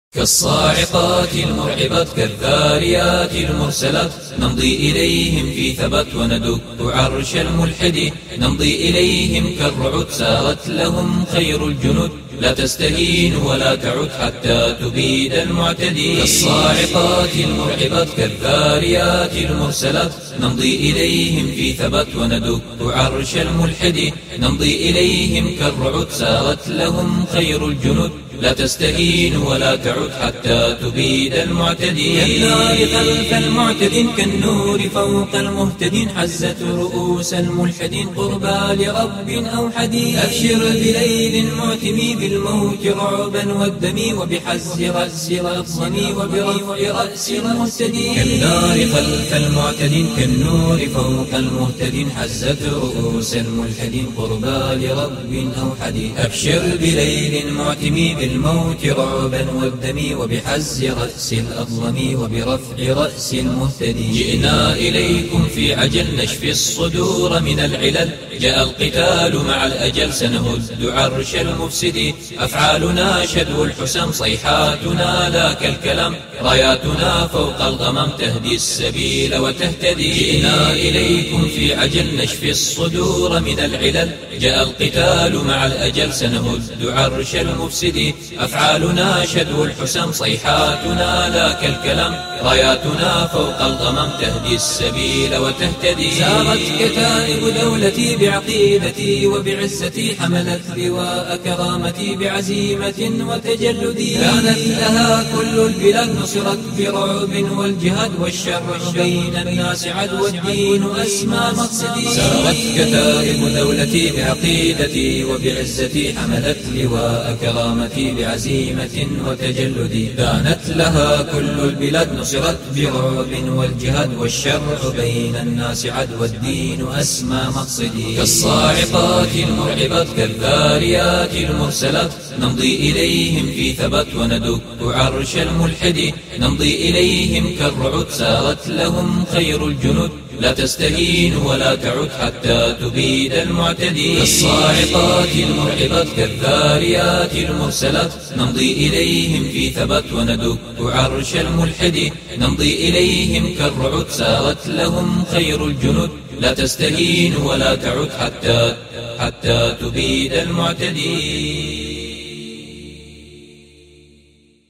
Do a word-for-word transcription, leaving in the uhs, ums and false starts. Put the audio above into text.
كالصاعقات المرعبات كالذاريات المرسلات نمضي إليهم في ثبات وندك عرش الملحد نمضي إليهم كالرعد سارت لهم خير الجنود لا تستهين ولا تعد حتى تبيد المعتدي كالصاعقات المرعبات كالذاريات المرسلات نمضي إليهم في ثبات وندك عرش الملحد نمضي إليهم كالرعد سارت لهم خير الجنود لا تستهين ولا تعد حتى تبيد المعتدين كالنار خلف المعتدين كالنور فوق المهتدين حزت رؤوس الملحدين قربى لرب أو حديد أبشر بليل معتمي بالموت رعبا والدم وبحز رأس الأطصم وبرفع رأس المهتدين كالنار خلف المعتدين كالنور فوق المهتدين حزت رؤوس الملحدين قربى لرب أو حديد أبشر بليل معتمي الموت رعبا والدم وبحز رأس الأظلم وبرفع رأس المهتدين جئنا إليكم في عجل نشفي الصدور من العلل جاء القتال مع الأجل سنهد عرش المفسد أفعالنا شدو الحسام صيحاتنا لا كالكلام راياتنا فوق الغمام تهدي السبيل وتهتدي جئنا إليكم في عجل نشفي الصدور من العلل جاء القتال مع الأجل سنهد عرش المفسد أفعالنا شدو الحسام صيحاتنا لا كالكلام راياتنا فوق الغمام تهدي السبيل وتهتدي سارت كتائب دولتي بعقيدتي وبعزتي حملت لواء كرامتي بعزيمة وتجلدي كانت لها كل البلاد نصرت برعب والجهاد والشر بين الناس عدو الدين أسمى مقصدي سارت كتائب دولتي بعقيدتي وبعزتي حملت لواء كرامتي بعزيمة وتجلدي كانت لها كل البلاد نصرت برعب والجهاد والشر بين الناس عدو الدين أسمى مقصدي كالصاعقات المرعبات كالذاريات المرسلات نمضي إليهم في ثبات وندك عرش الملحد نمضي إليهم كالرعد سارت لهم خير الجنود لا تستهين ولا تعد حتى تبيد المعتدي كالصاعقات المرعبات كالذاريات المرسلات نمضي إليهم في ثبات وندك عرش الملحد نمضي إليهم كالرعد سارت لهم خير الجنود لا تستهين ولا تعد حتى حتى تبيد المعتدي.